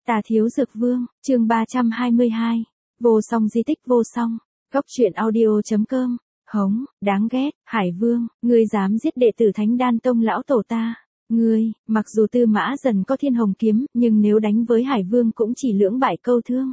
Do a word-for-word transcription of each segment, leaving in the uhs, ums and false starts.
Tà Thiếu Dược Vương, chương ba trăm hai mươi hai. Vô song di tích vô song. Góc truyện audio.com. Hống, đáng ghét, Hải Vương, ngươi dám giết đệ tử Thánh Đan Tông lão tổ ta. Ngươi, mặc dù Tư Mã Dần có Thiên Hồng kiếm, nhưng nếu đánh với Hải Vương cũng chỉ lưỡng bại câu thương.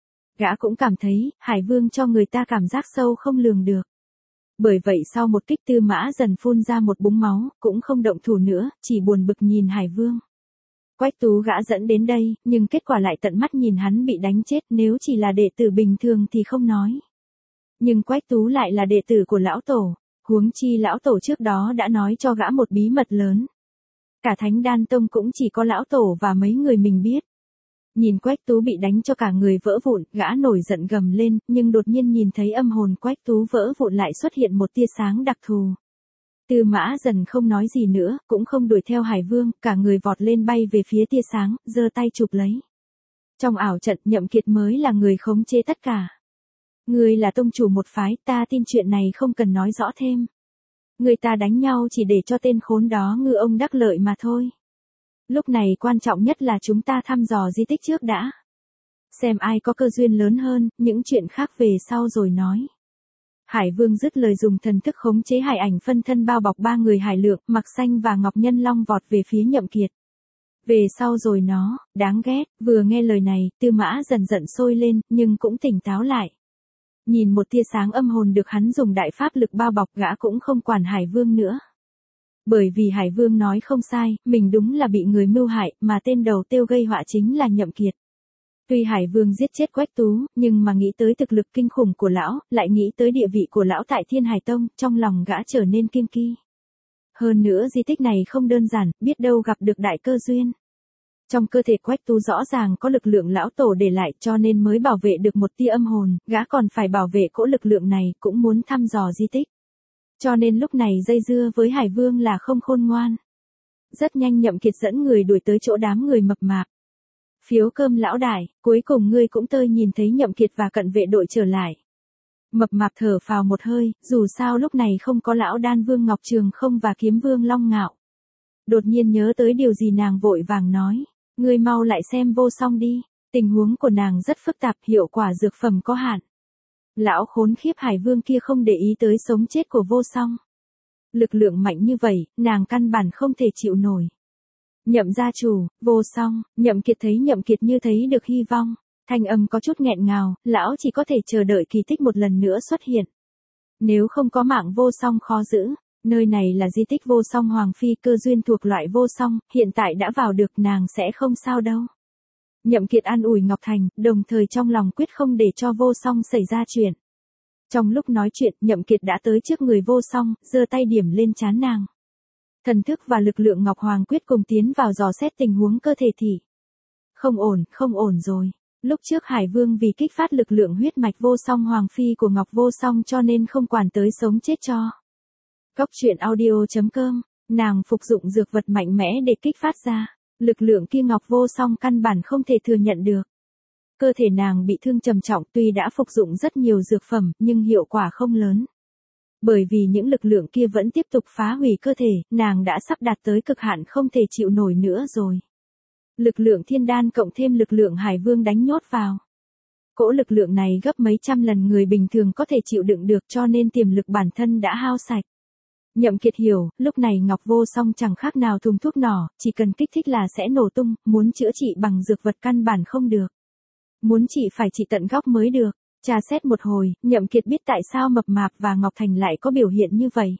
Gã cũng cảm thấy, Hải Vương cho người ta cảm giác sâu không lường được. Bởi vậy sau một kích Tư Mã Dần phun ra một búng máu, cũng không động thủ nữa, chỉ buồn bực nhìn Hải Vương. Quách Tú gã dẫn đến đây, nhưng kết quả lại tận mắt nhìn hắn bị đánh chết, nếu chỉ là đệ tử bình thường thì không nói. Nhưng Quách Tú lại là đệ tử của lão tổ, huống chi lão tổ trước đó đã nói cho gã một bí mật lớn. Cả Thánh Đan Tông cũng chỉ có lão tổ và mấy người mình biết. Nhìn Quách Tú bị đánh cho cả người vỡ vụn, gã nổi giận gầm lên, nhưng đột nhiên nhìn thấy âm hồn Quách Tú vỡ vụn lại xuất hiện một tia sáng đặc thù. Tư Mã Dần không nói gì nữa, cũng không đuổi theo Hải Vương, cả người vọt lên bay về phía tia sáng, giơ tay chụp lấy. Trong ảo trận, Nhậm Kiệt mới là người khống chế tất cả. Ngươi là tông chủ một phái, ta tin chuyện này không cần nói rõ thêm. Người ta đánh nhau chỉ để cho tên khốn đó ngư ông đắc lợi mà thôi. Lúc này quan trọng nhất là chúng ta thăm dò di tích trước đã. Xem ai có cơ duyên lớn hơn, những chuyện khác về sau rồi nói. Hải Vương dứt lời dùng thần thức khống chế hải ảnh phân thân bao bọc ba người Hải Lượng, Mặc Xanh và Ngọc Nhân Long vọt về phía Nhậm Kiệt. Về sau rồi nó, đáng ghét, vừa nghe lời này, Tư Mã Dần giận sôi lên, nhưng cũng tỉnh táo lại. Nhìn một tia sáng âm hồn được hắn dùng đại pháp lực bao bọc, gã cũng không quản Hải Vương nữa. Bởi vì Hải Vương nói không sai, mình đúng là bị người mưu hại, mà tên đầu tiêu gây họa chính là Nhậm Kiệt. Tuy Hải Vương giết chết Quách Tú, nhưng mà nghĩ tới thực lực kinh khủng của lão, lại nghĩ tới địa vị của lão tại Thiên Hải Tông, trong lòng gã trở nên kiêng kỵ. Hơn nữa di tích này không đơn giản, biết đâu gặp được đại cơ duyên. Trong cơ thể Quách Tú rõ ràng có lực lượng lão tổ để lại, cho nên mới bảo vệ được một tia âm hồn, gã còn phải bảo vệ cỗ lực lượng này, cũng muốn thăm dò di tích. Cho nên lúc này dây dưa với Hải Vương là không khôn ngoan. Rất nhanh Nhậm Kiệt dẫn người đuổi tới chỗ đám người mập mạp. Phiếu cơm lão đại, cuối cùng ngươi cũng tơi nhìn thấy Nhậm Kiệt và cận vệ đội trở lại. Mập mạp thở phào một hơi, dù sao lúc này không có lão Đan Vương Ngọc Trường Không và Kiếm Vương Long Ngạo. Đột nhiên nhớ tới điều gì nàng vội vàng nói, ngươi mau lại xem vô song đi, tình huống của nàng rất phức tạp, hiệu quả dược phẩm có hạn. Lão khốn khiếp Hải Vương kia không để ý tới sống chết của vô song. Lực lượng mạnh như vậy, nàng căn bản không thể chịu nổi. Nhậm gia chủ, vô song, Nhậm Kiệt thấy Nhậm Kiệt như thấy được hy vong, thanh âm có chút nghẹn ngào, lão chỉ có thể chờ đợi kỳ tích một lần nữa xuất hiện. Nếu không có mạng vô song khó giữ, nơi này là di tích vô song Hoàng Phi, cơ duyên thuộc loại vô song, hiện tại đã vào được, nàng sẽ không sao đâu. Nhậm Kiệt an ủi Ngọc Thành, đồng thời trong lòng quyết không để cho vô song xảy ra chuyện. Trong lúc nói chuyện, Nhậm Kiệt đã tới trước người vô song, giơ tay điểm lên trán nàng. Thần thức và lực lượng Ngọc Hoàng quyết cùng tiến vào dò xét tình huống cơ thể thị. Không ổn, không ổn rồi. Lúc trước Hải Vương vì kích phát lực lượng huyết mạch vô song Hoàng Phi của Ngọc Vô Song cho nên không quản tới sống chết cho. Góc truyện audio.com, nàng phục dụng dược vật mạnh mẽ để kích phát ra. Lực lượng kia Ngọc Vô Song căn bản không thể thừa nhận được. Cơ thể nàng bị thương trầm trọng, tuy đã phục dụng rất nhiều dược phẩm, nhưng hiệu quả không lớn. Bởi vì những lực lượng kia vẫn tiếp tục phá hủy cơ thể, nàng đã sắp đạt tới cực hạn không thể chịu nổi nữa rồi. Lực lượng thiên đan cộng thêm lực lượng Hải Vương đánh nhốt vào. Cỗ lực lượng này gấp mấy trăm lần người bình thường có thể chịu đựng được, cho nên tiềm lực bản thân đã hao sạch. Nhậm Kiệt hiểu, lúc này Ngọc Vô Song chẳng khác nào thùng thuốc nỏ, chỉ cần kích thích là sẽ nổ tung, muốn chữa trị bằng dược vật căn bản không được. Muốn trị phải trị tận gốc mới được. Tra xét một hồi, Nhậm Kiệt biết tại sao Mập Mạp và Ngọc Thành lại có biểu hiện như vậy.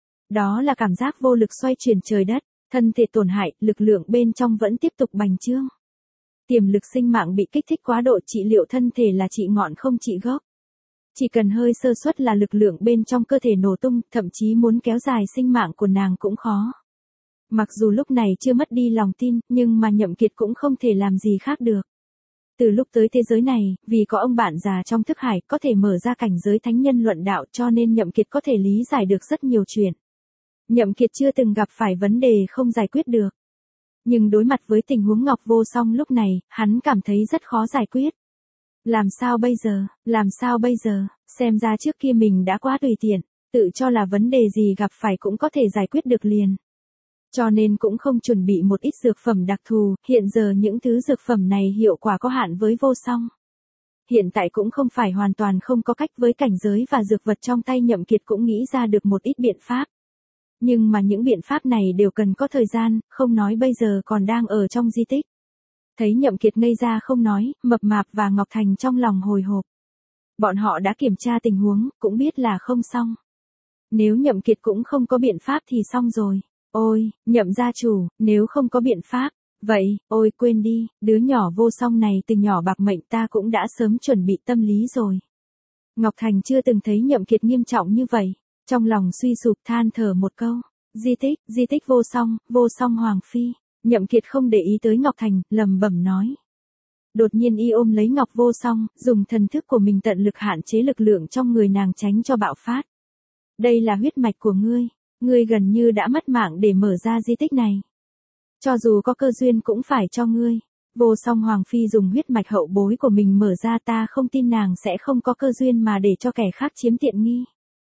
Đó là cảm giác vô lực xoay chuyển trời đất, thân thể tổn hại, lực lượng bên trong vẫn tiếp tục bành trướng. Tiềm lực sinh mạng bị kích thích quá độ, trị liệu thân thể là trị ngọn không trị gốc. Chỉ cần hơi sơ suất là lực lượng bên trong cơ thể nổ tung, thậm chí muốn kéo dài sinh mạng của nàng cũng khó. Mặc dù lúc này chưa mất đi lòng tin, nhưng mà Nhậm Kiệt cũng không thể làm gì khác được. Từ lúc tới thế giới này, vì có ông bạn già trong thức hải có thể mở ra cảnh giới thánh nhân luận đạo, cho nên Nhậm Kiệt có thể lý giải được rất nhiều chuyện. Nhậm Kiệt chưa từng gặp phải vấn đề không giải quyết được. Nhưng đối mặt với tình huống Ngọc Vô Song lúc này, hắn cảm thấy rất khó giải quyết. Làm sao bây giờ, làm sao bây giờ, xem ra trước kia mình đã quá tùy tiện, tự cho là vấn đề gì gặp phải cũng có thể giải quyết được liền. Cho nên cũng không chuẩn bị một ít dược phẩm đặc thù, hiện giờ những thứ dược phẩm này hiệu quả có hạn với vô song. Hiện tại cũng không phải hoàn toàn không có cách, với cảnh giới và dược vật trong tay Nhậm Kiệt cũng nghĩ ra được một ít biện pháp. Nhưng mà những biện pháp này đều cần có thời gian, không nói bây giờ còn đang ở trong di tích. Thấy Nhậm Kiệt ngây ra không nói, Mập Mạp và Ngọc Thành trong lòng hồi hộp. Bọn họ đã kiểm tra tình huống, cũng biết là không xong. Nếu Nhậm Kiệt cũng không có biện pháp thì xong rồi. Ôi, Nhậm gia chủ, nếu không có biện pháp, vậy, ôi quên đi, đứa nhỏ vô song này từ nhỏ bạc mệnh ta cũng đã sớm chuẩn bị tâm lý rồi. Ngọc Thành chưa từng thấy Nhậm Kiệt nghiêm trọng như vậy, trong lòng suy sụp than thở một câu. Di tích, di tích vô song, vô song Hoàng Phi. Nhậm Kiệt không để ý tới Ngọc Thành, lẩm bẩm nói. Đột nhiên y ôm lấy Ngọc Vô Song, dùng thần thức của mình tận lực hạn chế lực lượng trong người nàng tránh cho bạo phát. Đây là huyết mạch của ngươi, ngươi gần như đã mất mạng để mở ra di tích này. Cho dù có cơ duyên cũng phải cho ngươi. Vô Song Hoàng Phi dùng huyết mạch hậu bối của mình mở ra, ta không tin nàng sẽ không có cơ duyên mà để cho kẻ khác chiếm tiện nghi.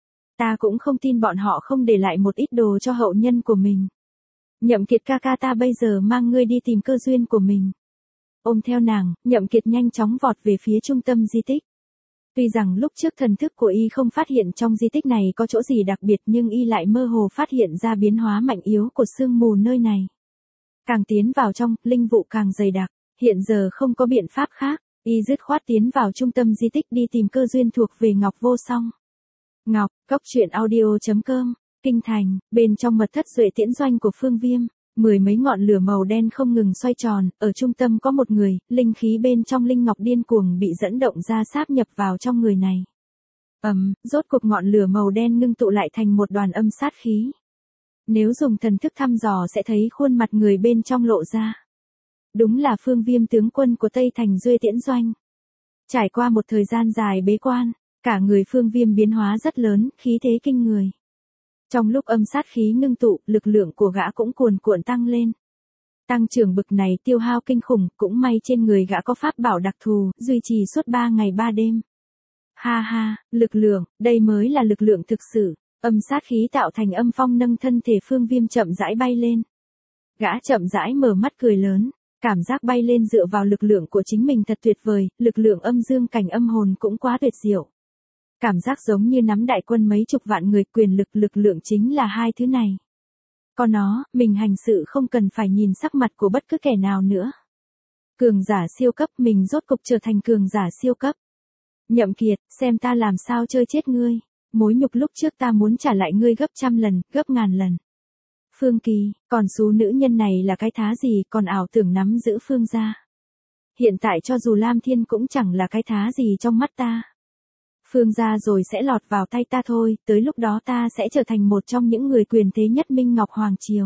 Ta cũng không tin bọn họ không để lại một ít đồ cho hậu nhân của mình. Nhậm Kiệt ca ca, ta bây giờ mang ngươi đi tìm cơ duyên của mình. Ôm theo nàng, Nhậm Kiệt nhanh chóng vọt về phía trung tâm di tích. Tuy rằng lúc trước thần thức của y không phát hiện trong di tích này có chỗ gì đặc biệt, nhưng y lại mơ hồ phát hiện ra biến hóa mạnh yếu của sương mù nơi này. Càng tiến vào trong, linh vụ càng dày đặc, hiện giờ không có biện pháp khác, y dứt khoát tiến vào trung tâm di tích đi tìm cơ duyên thuộc về Ngọc Vô Song. Ngọc, Cốc Truyện Audio chấm com, Kinh Thành, bên trong mật thất Duệ Tiễn Doanh của Phương Viêm, mười mấy ngọn lửa màu đen không ngừng xoay tròn, ở trung tâm có một người, linh khí bên trong linh ngọc điên cuồng bị dẫn động ra sáp nhập vào trong người này. Ầm, um, rốt cuộc ngọn lửa màu đen ngưng tụ lại thành một đoàn âm sát khí. Nếu dùng thần thức thăm dò sẽ thấy khuôn mặt người bên trong lộ ra. Đúng là Phương Viêm, tướng quân của Tây Thành Duệ Tiễn Doanh. Trải qua một thời gian dài bế quan, cả người Phương Viêm biến hóa rất lớn, khí thế kinh người. Trong lúc âm sát khí ngưng tụ, lực lượng của gã cũng cuồn cuộn tăng lên. Tăng trưởng bực này tiêu hao kinh khủng, cũng may trên người gã có pháp bảo đặc thù, duy trì suốt ba ngày ba đêm. Ha ha, lực lượng, đây mới là lực lượng thực sự. Âm sát khí tạo thành âm phong nâng thân thể Phương Viêm chậm rãi bay lên. Gã chậm rãi mở mắt cười lớn, cảm giác bay lên dựa vào lực lượng của chính mình thật tuyệt vời, lực lượng âm dương cảnh âm hồn cũng quá tuyệt diệu. Cảm giác giống như nắm đại quân mấy chục vạn người, quyền lực lực lượng chính là hai thứ này. Có nó, mình hành sự không cần phải nhìn sắc mặt của bất cứ kẻ nào nữa. Cường giả siêu cấp, mình rốt cục trở thành cường giả siêu cấp. Nhậm Kiệt, xem ta làm sao chơi chết ngươi. Mối nhục lúc trước ta muốn trả lại ngươi gấp trăm lần, gấp ngàn lần. Phương Kỳ, còn số nữ nhân này là cái thá gì, còn ảo tưởng nắm giữ Phương gia. Hiện tại cho dù Lam Thiên cũng chẳng là cái thá gì trong mắt ta. Phương gia rồi sẽ lọt vào tay ta thôi, tới lúc đó ta sẽ trở thành một trong những người quyền thế nhất Minh Ngọc Hoàng Triều.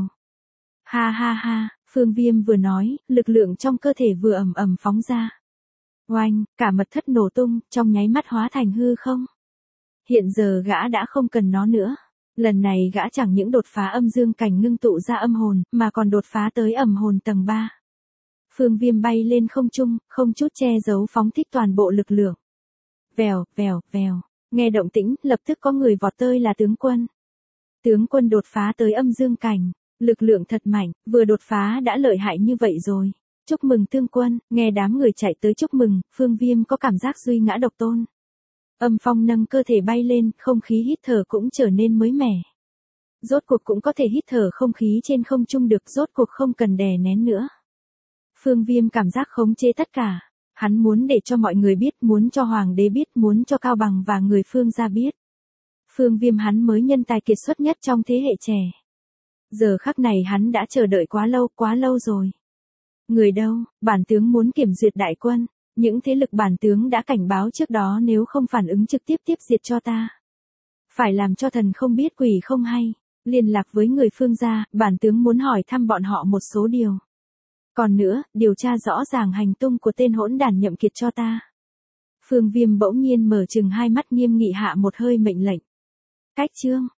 Ha ha ha, Phương Viêm vừa nói, lực lượng trong cơ thể vừa ầm ầm phóng ra. Oanh, cả mật thất nổ tung, trong nháy mắt hóa thành hư không. Hiện giờ gã đã không cần nó nữa. Lần này gã chẳng những đột phá âm dương cảnh ngưng tụ ra âm hồn, mà còn đột phá tới ẩm hồn tầng ba. Phương Viêm bay lên không trung, không chút che giấu phóng thích toàn bộ lực lượng. Vèo, vèo, vèo, nghe động tĩnh, lập tức có người vọt tới, là tướng quân. Tướng quân đột phá tới âm dương cảnh, lực lượng thật mạnh, vừa đột phá đã lợi hại như vậy rồi. Chúc mừng tướng quân, nghe đám người chạy tới chúc mừng, Phương Viêm có cảm giác duy ngã độc tôn. Âm phong nâng cơ thể bay lên, không khí hít thở cũng trở nên mới mẻ. Rốt cuộc cũng có thể hít thở không khí trên không trung được, rốt cuộc không cần đè nén nữa. Phương Viêm cảm giác khống chế tất cả. Hắn muốn để cho mọi người biết, muốn cho Hoàng đế biết, muốn cho Cao Bằng và người Phương gia biết. Phương Viêm hắn mới nhân tài kiệt xuất nhất trong thế hệ trẻ. Giờ khắc này hắn đã chờ đợi quá lâu, quá lâu rồi. Người đâu, bản tướng muốn kiểm duyệt đại quân. Những thế lực bản tướng đã cảnh báo trước đó, nếu không phản ứng trực tiếp tiếp diệt cho ta. Phải làm cho thần không biết quỷ không hay. Liên lạc với người Phương gia, bản tướng muốn hỏi thăm bọn họ một số điều. Còn nữa, điều tra rõ ràng hành tung của tên hỗn đản Nhậm Kiệt cho ta. Phương Viêm bỗng nhiên mở trừng hai mắt, nghiêm nghị hạ một hơi mệnh lệnh. Cách chương.